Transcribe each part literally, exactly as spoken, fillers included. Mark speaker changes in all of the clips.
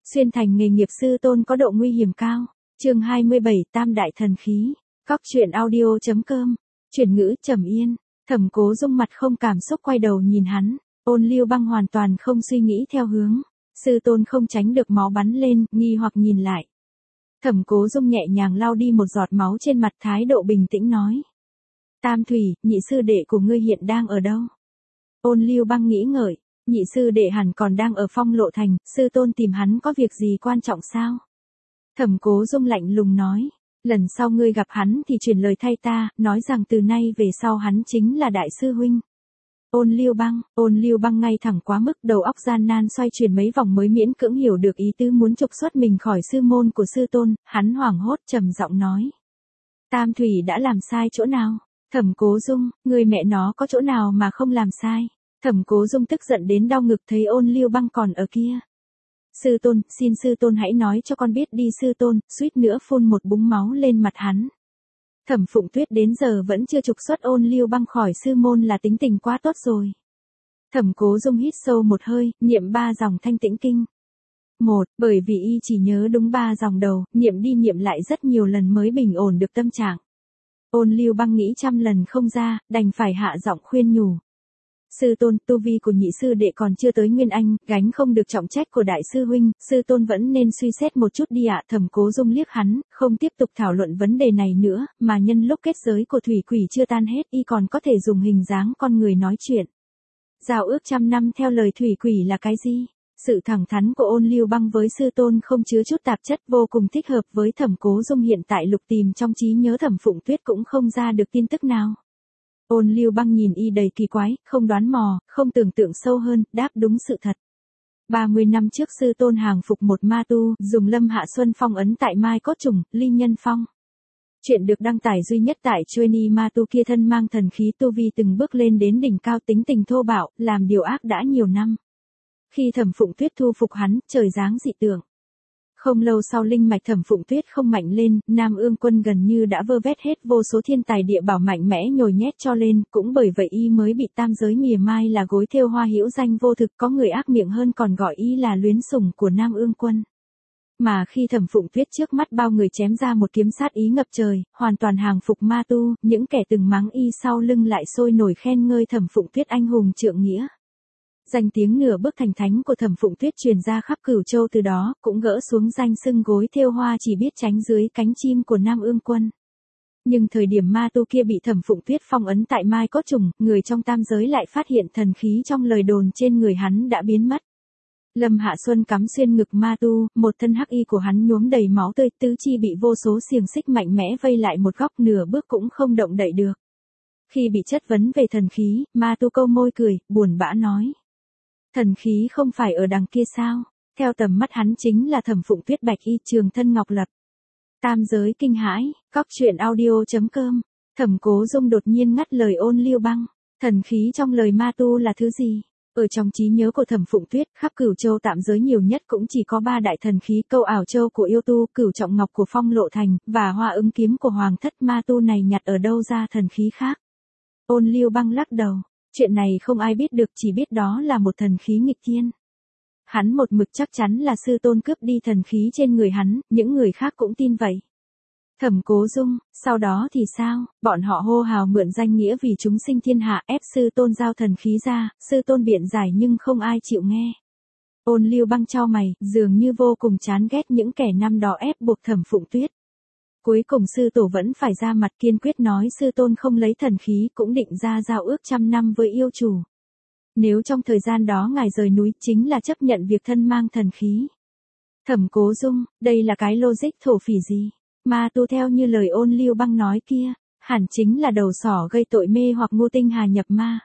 Speaker 1: Xuyên thành nghề nghiệp sư tôn có độ nguy hiểm cao. Chương hai mươi bảy Tam đại thần khí. Cóc truyện audio chấm com. Chuyển ngữ trầm yên. Thẩm Cố Dung mặt không cảm xúc quay đầu nhìn hắn. Ôn Lưu Băng hoàn toàn không suy nghĩ theo hướng. Sư tôn không tránh được máu bắn lên, nghi hoặc nhìn lại. Thẩm Cố Dung nhẹ nhàng lau đi một giọt máu trên mặt, thái độ bình tĩnh nói. Tam Thủy, nhị sư đệ của ngươi hiện đang ở đâu? Ôn Lưu Băng nghĩ ngợi. Nhị sư đệ hẳn còn đang ở Phong Lộ Thành, sư tôn tìm hắn có việc gì quan trọng sao? Thẩm Cố Dung lạnh lùng nói. Lần sau ngươi gặp hắn thì truyền lời thay ta, nói rằng từ nay về sau hắn chính là đại sư huynh. Ôn Lưu Băng, ôn Lưu Băng ngay thẳng quá mức, đầu óc gian nan xoay chuyển mấy vòng mới miễn cưỡng hiểu được ý tứ muốn trục xuất mình khỏi sư môn của sư tôn, hắn hoảng hốt trầm giọng nói. Tam Thủy đã làm sai chỗ nào? Thẩm Cố Dung, người mẹ nó có chỗ nào mà không làm sai? Thẩm Cố Dung tức giận đến đau ngực thấy ôn Lưu Băng còn ở kia. Sư tôn, xin sư tôn hãy nói cho con biết đi sư tôn, suýt nữa phun một búng máu lên mặt hắn. Thẩm Phụng Tuyết đến giờ vẫn chưa trục xuất ôn Lưu Băng khỏi sư môn là tính tình quá tốt rồi. Thẩm Cố Dung hít sâu một hơi, niệm ba dòng thanh tĩnh kinh. Một, bởi vì y chỉ nhớ đúng ba dòng đầu, niệm đi niệm lại rất nhiều lần mới bình ổn được tâm trạng. Ôn Lưu Băng nghĩ trăm lần không ra, đành phải hạ giọng khuyên nhủ. Sư tôn, tu vi của nhị sư đệ còn chưa tới Nguyên Anh, gánh không được trọng trách của đại sư huynh, sư tôn vẫn nên suy xét một chút đi ạ. Thẩm Cố Dung liếc hắn, không tiếp tục thảo luận vấn đề này nữa, mà nhân lúc kết giới của thủy quỷ chưa tan hết, y còn có thể dùng hình dáng con người nói chuyện. Giao ước trăm năm theo lời thủy quỷ là cái gì? Sự thẳng thắn của ôn Lưu Băng với sư tôn không chứa chút tạp chất, vô cùng thích hợp với Thẩm Cố Dung. Hiện tại lục tìm trong trí nhớ Thẩm Phụng Tuyết cũng không ra được tin tức nào. Ôn Lưu Băng nhìn y đầy kỳ quái, không đoán mò, không tưởng tượng sâu hơn, đáp đúng sự thật. ba mươi năm trước sư tôn hàng phục một ma tu, dùng Lâm Hạ Xuân phong ấn tại Mai Cốt Trùng, Ly Nhân Phong. Chuyện được đăng tải duy nhất tại Chueni. Ma tu kia thân mang thần khí, tu vi từng bước lên đến đỉnh cao, tính tình thô bạo, làm điều ác đã nhiều năm. Khi Thẩm Phụng Tuyết thu phục hắn, trời giáng dị tượng. Không lâu sau linh mạch Thẩm Phụng Tuyết không mạnh lên, Nam Ương Quân gần như đã vơ vét hết vô số thiên tài địa bảo mạnh mẽ nhồi nhét cho lên, cũng bởi vậy y mới bị tam giới mỉa mai là gối thêu hoa hữu danh vô thực, có người ác miệng hơn còn gọi y là luyến sủng của Nam Ương Quân. Mà khi Thẩm Phụng Tuyết trước mắt bao người chém ra một kiếm sát ý ngập trời, hoàn toàn hàng phục ma tu, những kẻ từng mắng y sau lưng lại sôi nổi khen ngơi Thẩm Phụng Tuyết anh hùng trượng nghĩa. Danh tiếng nửa bước thành thánh của Thẩm Phụng Tuyết truyền ra khắp Cửu Châu, từ đó cũng gỡ xuống danh xưng gối thêu hoa chỉ biết tránh dưới cánh chim của Nam Ương Quân. Nhưng thời điểm ma tu kia bị Thẩm Phụng Tuyết phong ấn tại Mai Cốt Trùng, người trong tam giới lại phát hiện thần khí trong lời đồn trên người hắn đã biến mất. Lâm Hạ Xuân cắm xuyên ngực ma tu, một thân hắc y của hắn nhuốm đầy máu tươi, tứ chi bị vô số xiềng xích mạnh mẽ vây lại một góc, nửa bước cũng không động đậy được. Khi bị chất vấn về thần khí, ma tu câu môi cười, buồn bã nói. Thần khí không phải ở đằng kia sao? Theo tầm mắt hắn chính là Thẩm Phụng Tuyết bạch y trường thân ngọc lập. Tam giới kinh hãi, cóc truyện audio chấm com. Thẩm Cố Dung đột nhiên ngắt lời ôn Lưu Băng. Thần khí trong lời ma tu là thứ gì? Ở trong trí nhớ của Thẩm Phụng Tuyết, khắp Cửu Châu tạm giới nhiều nhất cũng chỉ có ba đại thần khí, Câu Ảo Châu của yêu tu, Cửu Trọng Ngọc của Phong Lộ Thành, và Hoa Ứng Kiếm của Hoàng Thất. Ma tu này nhặt ở đâu ra thần khí khác? Ôn Lưu Băng lắc đầu. Chuyện này không ai biết được, chỉ biết đó là một thần khí nghịch thiên. Hắn một mực chắc chắn là sư tôn cướp đi thần khí trên người hắn, những người khác cũng tin vậy. Thẩm Cố Dung, sau đó thì sao? Bọn họ hô hào mượn danh nghĩa vì chúng sinh thiên hạ, ép sư tôn giao thần khí ra, sư tôn biện giải nhưng không ai chịu nghe. Ôn Lưu Băng chau mày, dường như vô cùng chán ghét những kẻ năm đó ép buộc Thẩm Phụng Tuyết. Cuối cùng sư tổ vẫn phải ra mặt kiên quyết nói sư tôn không lấy thần khí, cũng định ra giao ước trăm năm với yêu chủ. Nếu trong thời gian đó ngài rời núi, chính là chấp nhận việc thân mang thần khí. Thẩm Cố Dung, đây là cái logic thổ phỉ gì? Ma tu theo như lời ôn Lưu Băng nói kia, hẳn chính là đầu sỏ gây tội mê hoặc Ngô Tinh Hà nhập ma.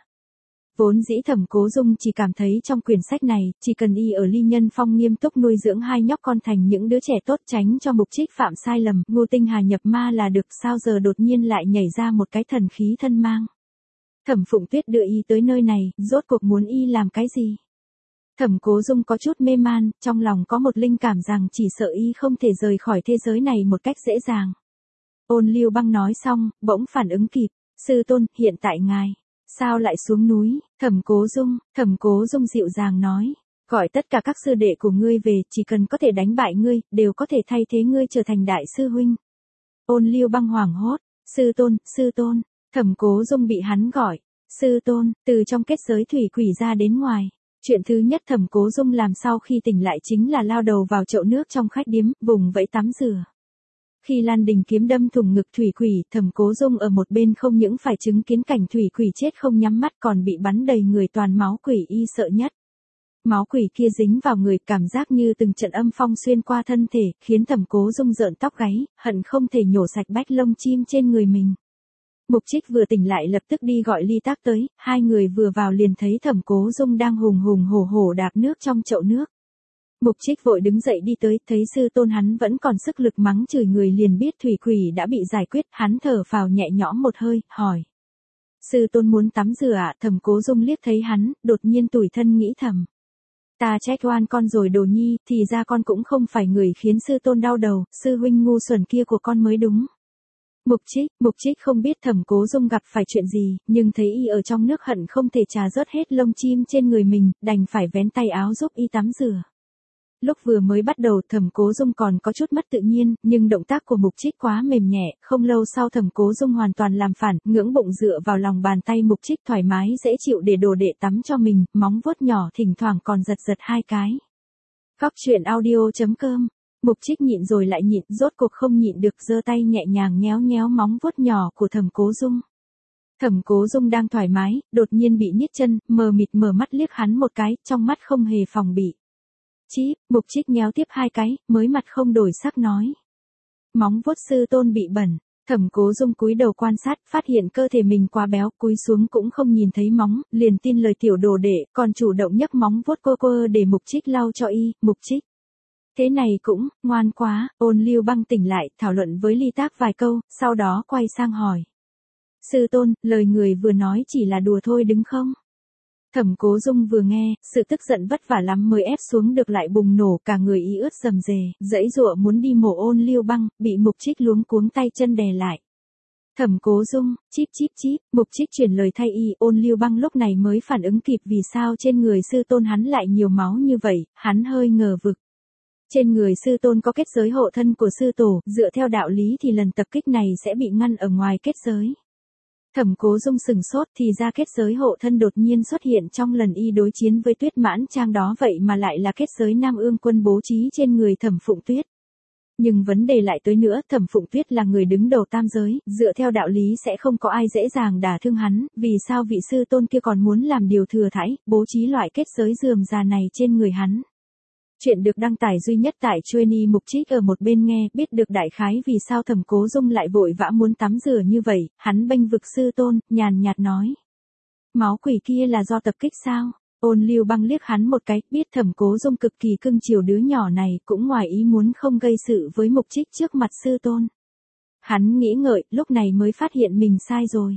Speaker 1: Vốn dĩ Thẩm Cố Dung chỉ cảm thấy trong quyển sách này, chỉ cần y ở Ly Nhân Phong nghiêm túc nuôi dưỡng hai nhóc con thành những đứa trẻ tốt, tránh cho mục trích phạm sai lầm, Ngô Tinh Hà nhập ma là được, sao giờ đột nhiên lại nhảy ra một cái thần khí thân mang. Thẩm Phụng Tuyết đưa y tới nơi này, rốt cuộc muốn y làm cái gì? Thẩm Cố Dung có chút mê man, trong lòng có một linh cảm rằng chỉ sợ y không thể rời khỏi thế giới này một cách dễ dàng. Ôn Lưu Băng nói xong, bỗng phản ứng kịp, sư tôn, hiện tại ngài sao lại xuống núi? Thẩm Cố Dung, Thẩm Cố Dung dịu dàng nói, Gọi tất cả các sư đệ của ngươi về, chỉ cần có thể đánh bại ngươi, đều có thể thay thế ngươi trở thành đại sư huynh. Ôn Lưu Băng hoảng hốt, sư tôn, sư tôn, Thẩm Cố Dung bị hắn gọi, sư tôn, từ trong kết giới thủy quỷ ra đến ngoài. Chuyện thứ nhất Thẩm Cố Dung làm sau khi tỉnh lại chính là lao đầu vào chậu nước trong khách điếm, vùng vẫy tắm rửa. Khi Lan Đình kiếm đâm thủng ngực thủy quỷ, Thẩm Cố Dung ở một bên không những phải chứng kiến cảnh thủy quỷ chết không nhắm mắt còn bị bắn đầy người toàn máu, quỷ y sợ nhất. Máu quỷ kia dính vào người, cảm giác như từng trận âm phong xuyên qua thân thể, khiến Thẩm Cố Dung rợn tóc gáy, hận không thể nhổ sạch bách lông chim trên người mình. Mục Trích vừa tỉnh lại lập tức đi gọi Ly Tác tới, hai người vừa vào liền thấy Thẩm Cố Dung đang hùng hùng hổ hổ đạp nước trong chậu nước. Mục Trích vội đứng dậy đi tới, thấy sư tôn hắn vẫn còn sức lực mắng chửi người liền biết thủy quỷ đã bị giải quyết, hắn thở phào nhẹ nhõm một hơi, hỏi. Sư tôn muốn tắm rửa ạ? Thẩm Cố Dung liếc thấy hắn, đột nhiên tủi thân nghĩ thầm. Ta trách oan con rồi Đồ Nhi, thì ra con cũng không phải người khiến sư tôn đau đầu, sư huynh ngu xuẩn kia của con mới đúng. Mục Trích, Mục Trích không biết Thẩm Cố Dung gặp phải chuyện gì, nhưng thấy y ở trong nước hận không thể trà rớt hết lông chim trên người mình, đành phải vén tay áo giúp y tắm rửa. Lúc vừa mới bắt đầu Thẩm Cố Dung còn có chút mất tự nhiên, nhưng động tác của Mục Trích quá mềm nhẹ, không lâu sau Thẩm Cố Dung hoàn toàn làm phản, ngưỡng bụng dựa vào lòng bàn tay Mục Trích thoải mái dễ chịu để đồ đệ tắm cho mình, móng vuốt nhỏ thỉnh thoảng còn giật giật hai cái. Góc truyện audio chấm com. Mục Trích nhịn rồi lại nhịn, rốt cuộc không nhịn được giơ tay nhẹ nhàng nhéo nhéo móng vuốt nhỏ của Thẩm Cố Dung. Thẩm Cố Dung đang thoải mái, đột nhiên bị nhức chân, mờ mịt mở mắt liếc hắn một cái, trong mắt không hề phòng bị. Chíp, Mục Trích nhéo tiếp hai cái, mới mặt không đổi sắc nói. Móng vuốt sư tôn bị bẩn. Thẩm Cố Dung cúi đầu quan sát, phát hiện cơ thể mình quá béo, cúi xuống cũng không nhìn thấy móng, liền tin lời tiểu đồ đệ, còn chủ động nhấc móng vuốt cô cô để Mục Trích lau cho y. Mục Trích. Thế này cũng, ngoan quá. Ôn Lưu Băng tỉnh lại, thảo luận với Ly Tác vài câu, sau đó quay sang hỏi. Sư tôn, lời người vừa nói chỉ là đùa thôi đúng không? Thẩm Cố Dung vừa nghe, sự tức giận vất vả lắm mới ép xuống được lại bùng nổ, cả người y ướt rầm rề, giãy giụa muốn đi mổ Ôn Lưu Băng, bị Mục Trích luống cuống tay chân đè lại. Thẩm Cố Dung, chíp chíp chíp, Mục Trích chuyển lời thay y, Ôn Lưu Băng lúc này mới phản ứng kịp vì sao trên người sư tôn hắn lại nhiều máu như vậy, hắn hơi ngờ vực. Trên người sư tôn có kết giới hộ thân của sư tổ, dựa theo đạo lý thì lần tập kích này sẽ bị ngăn ở ngoài kết giới. Thẩm Cố Dung sừng sốt, thì ra kết giới hộ thân đột nhiên xuất hiện trong lần y đối chiến với Tuyết Mãn Trang đó, vậy mà lại là kết giới Nam Ương Quân bố trí trên người Thẩm Phụng Tuyết. Nhưng vấn đề lại tới nữa, Thẩm Phụng Tuyết là người đứng đầu tam giới, dựa theo đạo lý sẽ không có ai dễ dàng đả thương hắn, vì sao vị sư tôn kia còn muốn làm điều thừa thãi, bố trí loại kết giới rườm rà này trên người hắn. Chuyện được đăng tải duy nhất tại Trueni. Mục Trích ở một bên nghe, biết được đại khái vì sao Thẩm Cố Dung lại vội vã muốn tắm rửa như vậy, hắn bênh vực sư tôn, nhàn nhạt nói. Máu quỷ kia là do tập kích sao? Ôn Lưu Băng liếc hắn một cái, biết Thẩm Cố Dung cực kỳ cưng chiều đứa nhỏ này, cũng ngoài ý muốn không gây sự với Mục Trích trước mặt sư tôn. Hắn nghĩ ngợi, lúc này mới phát hiện mình sai rồi.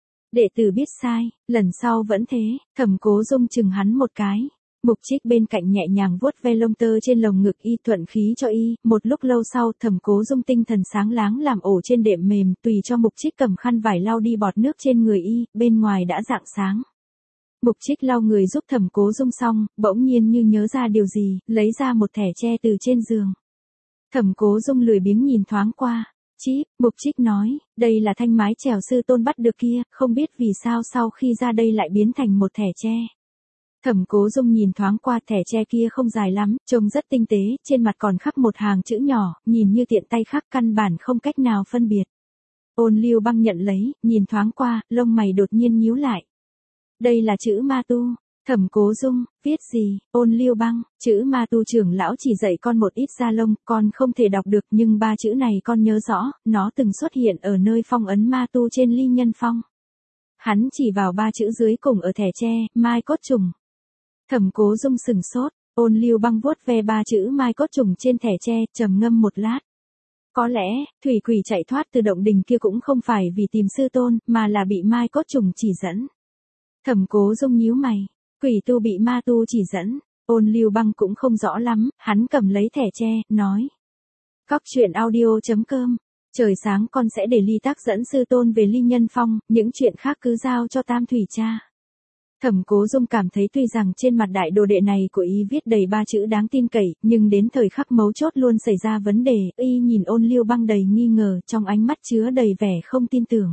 Speaker 1: Đệ tử biết sai, lần sau vẫn thế. Thẩm Cố Dung chừng hắn một cái. Mục Trích bên cạnh nhẹ nhàng vuốt ve lông tơ trên lồng ngực y, thuận khí cho y, một lúc lâu sau Thẩm Cố Dung tinh thần sáng láng làm ổ trên đệm mềm, tùy cho Mục Trích cầm khăn vải lau đi bọt nước trên người y, bên ngoài đã rạng sáng. Mục Trích lau người giúp Thẩm Cố Dung xong, bỗng nhiên như nhớ ra điều gì, lấy ra một thẻ tre từ trên giường. Thẩm Cố Dung lười biếng nhìn thoáng qua. Chíp, Mục Trích nói, đây là thanh mái chèo sư tôn bắt được kia, không biết vì sao sau khi ra đây lại biến thành một thẻ tre. Thẩm Cố Dung nhìn thoáng qua, thẻ tre kia không dài lắm, trông rất tinh tế, trên mặt còn khắc một hàng chữ nhỏ, nhìn như tiện tay khắc căn bản không cách nào phân biệt. Ôn Lưu Băng nhận lấy, nhìn thoáng qua, lông mày đột nhiên nhíu lại. Đây là chữ ma tu. Thẩm Cố Dung, viết gì? Ôn Lưu Băng, chữ ma tu trưởng lão chỉ dạy con một ít gia lông, con không thể đọc được nhưng ba chữ này con nhớ rõ, nó từng xuất hiện ở nơi phong ấn ma tu trên Ly Nhân Phong. Hắn chỉ vào ba chữ dưới cùng ở thẻ tre, Mai Cốt Trùng. Thẩm Cố Dung sừng sốt, Ôn Lưu Băng vuốt ve ba chữ Mai Cốt Trùng trên thẻ tre, trầm ngâm một lát. Có lẽ, thủy quỷ chạy thoát từ động đình kia cũng không phải vì tìm sư tôn, mà là bị Mai Cốt Trùng chỉ dẫn. Thẩm Cố Dung nhíu mày, quỷ tu bị ma tu chỉ dẫn, Ôn Lưu Băng cũng không rõ lắm, hắn cầm lấy thẻ tre, nói. Góc truyện audio chấm com, trời sáng con sẽ để Ly Tác dẫn sư tôn về Ly Nhân Phong, những chuyện khác cứ giao cho Tam Thủy cha. Thẩm Cố Dung cảm thấy tuy rằng trên mặt đại đồ đệ này của y viết đầy ba chữ đáng tin cậy, nhưng đến thời khắc mấu chốt luôn xảy ra vấn đề, y nhìn Ôn Lưu Băng đầy nghi ngờ, trong ánh mắt chứa đầy vẻ không tin tưởng.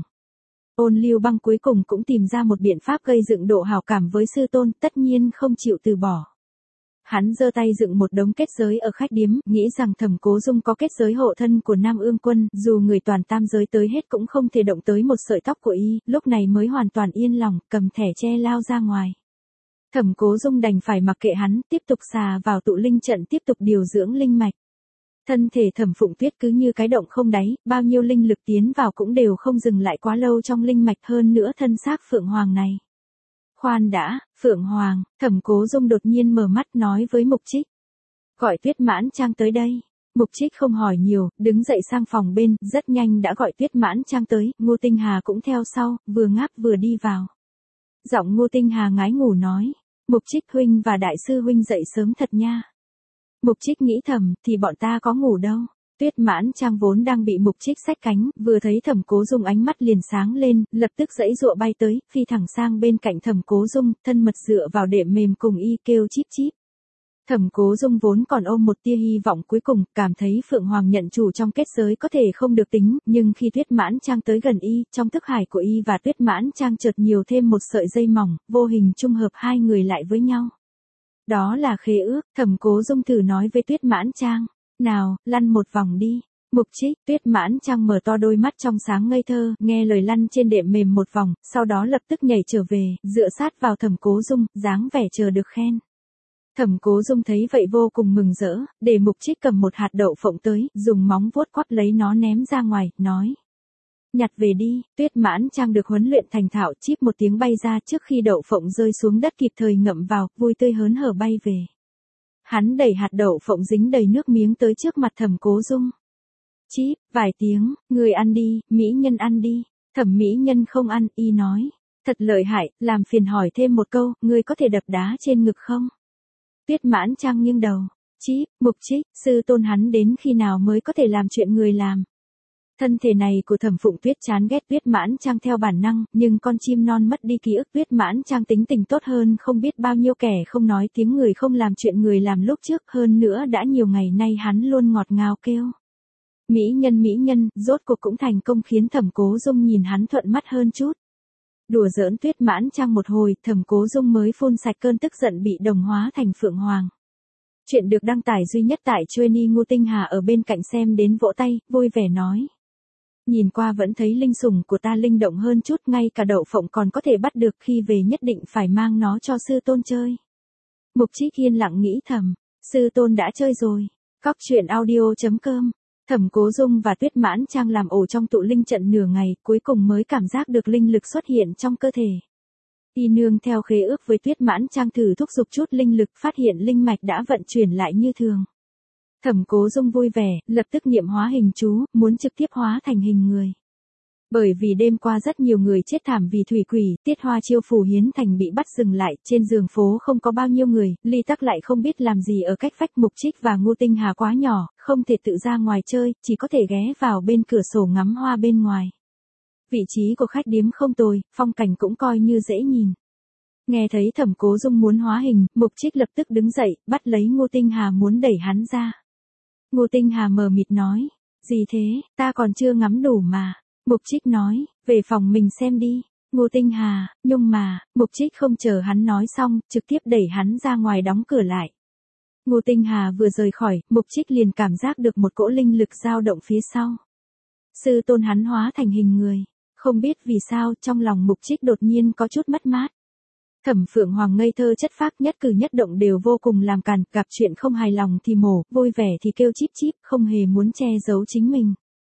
Speaker 1: Ôn Lưu Băng cuối cùng cũng tìm ra một biện pháp gây dựng độ hảo cảm với sư tôn, tất nhiên không chịu từ bỏ. Hắn giơ tay dựng một đống kết giới ở khách điếm, nghĩ rằng Thẩm Cố Dung có kết giới hộ thân của Nam Ương Quân, dù người toàn tam giới tới hết cũng không thể động tới một sợi tóc của y, lúc này mới hoàn toàn yên lòng, cầm thẻ che lao ra ngoài. Thẩm Cố Dung đành phải mặc kệ hắn, tiếp tục xà vào tụ linh trận tiếp tục điều dưỡng linh mạch. Thân thể Thẩm Phụng Tuyết cứ như cái động không đáy, bao nhiêu linh lực tiến vào cũng đều không dừng lại quá lâu trong linh mạch, hơn nữa thân xác Phượng Hoàng này. Khoan đã, Phượng Hoàng, Thẩm Cố Dung đột nhiên mở mắt nói với Mục Trích. Gọi Tuyết Mãn Trang tới đây. Mục Trích không hỏi nhiều, đứng dậy sang phòng bên, rất nhanh đã gọi Tuyết Mãn Trang tới, Ngô Tinh Hà cũng theo sau, vừa ngáp vừa đi vào. Giọng Ngô Tinh Hà ngái ngủ nói, Mục Trích huynh và đại sư huynh dậy sớm thật nha. Mục Trích nghĩ thầm, thì bọn ta có ngủ đâu. Tuyết Mãn Trang vốn đang bị Mục Trích xách cánh, vừa thấy Thẩm Cố Dung ánh mắt liền sáng lên, lập tức giãy giụa bay tới, phi thẳng sang bên cạnh Thẩm Cố Dung, thân mật dựa vào đệm mềm cùng y kêu chíp chíp. Thẩm Cố Dung vốn còn ôm một tia hy vọng cuối cùng, cảm thấy Phượng Hoàng nhận chủ trong kết giới có thể không được tính, nhưng khi Tuyết Mãn Trang tới gần y, trong thức hải của y và Tuyết Mãn Trang chợt nhiều thêm một sợi dây mỏng, vô hình trung hợp hai người lại với nhau. Đó là khế ước, Thẩm Cố Dung thử nói với Tuyết Mãn Trang. Nào, lăn một vòng đi. Mục Trích, Tuyết Mãn Trang mở to đôi mắt trong sáng ngây thơ, nghe lời lăn trên đệm mềm một vòng, sau đó lập tức nhảy trở về, dựa sát vào Thẩm Cố Dung, dáng vẻ chờ được khen. Thẩm Cố Dung thấy vậy vô cùng mừng rỡ, để Mục Trích cầm một hạt đậu phộng tới, dùng móng vuốt quắp lấy nó ném ra ngoài, nói. Nhặt về đi. Tuyết Mãn Trang được huấn luyện thành thạo, chíp một tiếng bay ra, trước khi đậu phộng rơi xuống đất kịp thời ngậm vào, vui tươi hớn hở bay về. Hắn đẩy hạt đậu phộng dính đầy nước miếng tới trước mặt Thẩm Cố Dung. Chíp, vài tiếng, người ăn đi, mỹ nhân ăn đi. Thẩm mỹ nhân không ăn, y nói. Thật lợi hại, làm phiền hỏi thêm một câu, người có thể đập đá trên ngực không? Tuyết Mãn Trang nghiêng đầu. Chíp, Mục Trích, sư tôn hắn đến khi nào mới có thể làm chuyện người làm? Thân thể này của Thẩm Phụng Tuyết chán ghét Tuyết Mãn Trang theo bản năng, nhưng con chim non mất đi ký ức, Tuyết Mãn Trang tính tình tốt hơn không biết bao nhiêu kẻ không nói tiếng người không làm chuyện người làm lúc trước, hơn nữa đã nhiều ngày nay hắn luôn ngọt ngào kêu. Mỹ nhân mỹ nhân, rốt cuộc cũng thành công khiến Thẩm Cố Dung nhìn hắn thuận mắt hơn chút. Đùa giỡn Tuyết Mãn Trang một hồi, Thẩm Cố Dung mới phun sạch cơn tức giận bị đồng hóa thành Phượng Hoàng. Chuyện được đăng tải duy nhất tại Chuyên Ngô Tinh Hà ở bên cạnh xem đến vỗ tay, vui vẻ nói. Nhìn qua vẫn thấy linh sủng của ta linh động hơn chút, ngay cả đậu phộng còn có thể bắt được, khi về nhất định phải mang nó cho sư tôn chơi. Mục Trích yên lặng nghĩ thầm, sư tôn đã chơi rồi. Cóc truyện audio chấm com. Thẩm Cố Dung và Tuyết Mãn Trang làm ổ trong tụ linh trận nửa ngày, cuối cùng mới cảm giác được linh lực xuất hiện trong cơ thể. Y nương theo khế ước với Tuyết Mãn Trang thử thúc giục chút linh lực, phát hiện linh mạch đã vận chuyển lại như thường. Thẩm Cố Dung vui vẻ, lập tức niệm hóa hình chú, muốn trực tiếp hóa thành hình người. Bởi vì đêm qua rất nhiều người chết thảm vì thủy quỷ, Tiết Hoa Chiêu phủ Hiến Thành bị bắt dừng lại, trên giường phố không có bao nhiêu người, Ly Tắc lại không biết làm gì ở cách vách, Mục Trích và Ngô Tinh Hà quá nhỏ, không thể tự ra ngoài chơi, chỉ có thể ghé vào bên cửa sổ ngắm hoa bên ngoài. Vị trí của khách điếm không tồi, phong cảnh cũng coi như dễ nhìn. Nghe thấy Thẩm Cố Dung muốn hóa hình, Mục Trích lập tức đứng dậy, bắt lấy Ngô Tinh Hà muốn đẩy hắn ra. Ngô Tinh Hà mờ mịt nói, gì thế, ta còn chưa ngắm đủ mà. Mục Trích nói, về phòng mình xem đi. Ngô Tinh Hà, nhưng mà, Mục Trích không chờ hắn nói xong, trực tiếp đẩy hắn ra ngoài đóng cửa lại. Ngô Tinh Hà vừa rời khỏi, Mục Trích liền cảm giác được một cỗ linh lực dao động phía sau. Sư tôn hắn hóa thành hình người. Không biết vì sao, trong lòng Mục Trích đột nhiên có chút mất mát. Thẩm Phượng Hoàng ngây thơ chất phác, nhất cử nhất động đều vô cùng làm càn, gặp chuyện không hài lòng thì mổ, vui vẻ thì kêu chíp chíp, không hề muốn che giấu chính mình.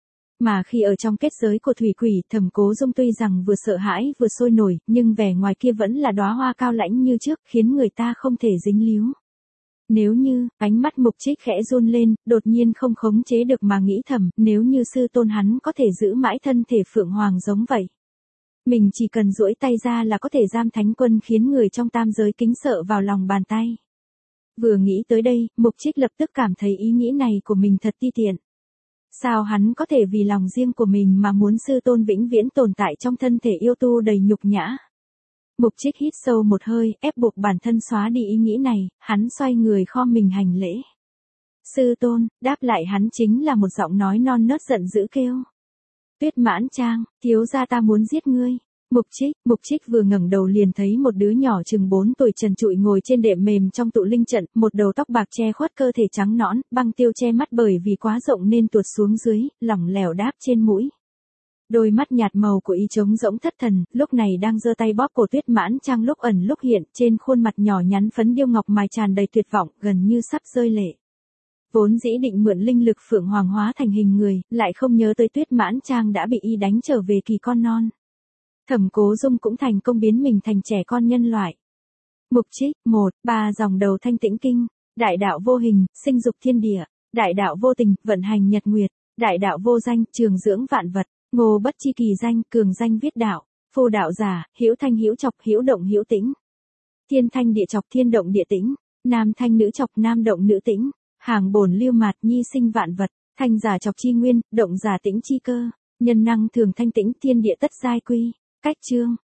Speaker 1: Mà khi ở trong kết giới của thủy quỷ, Thẩm Cố Dung tuy rằng vừa sợ hãi vừa sôi nổi, nhưng vẻ ngoài kia vẫn là đóa hoa cao lãnh như trước, khiến người ta không thể dính líu. Nếu như, ánh mắt Mục Trích khẽ run lên, đột nhiên không khống chế được mà nghĩ thầm, nếu như sư tôn hắn có thể giữ mãi thân thể Phượng Hoàng giống vậy. Mình chỉ cần duỗi tay ra là có thể giam Thánh Quân, khiến người trong tam giới kính sợ vào lòng bàn tay. Vừa nghĩ tới đây, Mục Trích lập tức cảm thấy ý nghĩ này của mình thật ti tiện. Sao hắn có thể vì lòng riêng của mình mà muốn sư tôn vĩnh viễn tồn tại trong thân thể yêu tu đầy nhục nhã? Mục Trích hít sâu một hơi, ép buộc bản thân xóa đi ý nghĩ này, hắn xoay người khom mình hành lễ. Sư tôn, đáp lại hắn chính là một giọng nói non nớt giận dữ kêu. Tuyết Mãn Trang, thiếu gia ta muốn giết ngươi. Mục Trích, Mục Trích vừa ngẩng đầu liền thấy một đứa nhỏ chừng bốn tuổi trần trụi ngồi trên đệm mềm trong tụ linh trận, một đầu tóc bạc che khuất cơ thể trắng nõn, băng tiêu che mắt bởi vì quá rộng nên tuột xuống dưới, lỏng lẻo đáp trên mũi. Đôi mắt nhạt màu của y trống rỗng thất thần, lúc này đang giơ tay bóp cổ Tuyết Mãn Trang lúc ẩn lúc hiện, trên khuôn mặt nhỏ nhắn phấn điêu ngọc mài tràn đầy tuyệt vọng, gần như sắp rơi lệ. Vốn dĩ định mượn linh lực Phượng Hoàng hóa thành hình người, lại không nhớ tới Tuyết Mãn Trang đã bị y đánh trở về kỳ con non. Thẩm Cố Dung cũng thành công biến mình thành trẻ con nhân loại. Mục Trích, một, ba dòng đầu thanh tĩnh kinh, đại đạo vô hình, sinh dục thiên địa, đại đạo vô tình, vận hành nhật nguyệt, đại đạo vô danh, trường dưỡng vạn vật, ngô bất chi kỳ danh, cường danh viết đạo, phù đạo giả, hữu thanh hữu chọc, hữu động hữu tĩnh. Thiên thanh địa chọc, thiên động địa tĩnh, nam thanh nữ chọc, nam động nữ tĩnh, hàng bổn lưu mạt, nhi sinh vạn vật, thanh giả chọc chi nguyên, động giả tĩnh chi cơ, nhân năng thường thanh tĩnh, thiên địa tất giai quy. Cách chương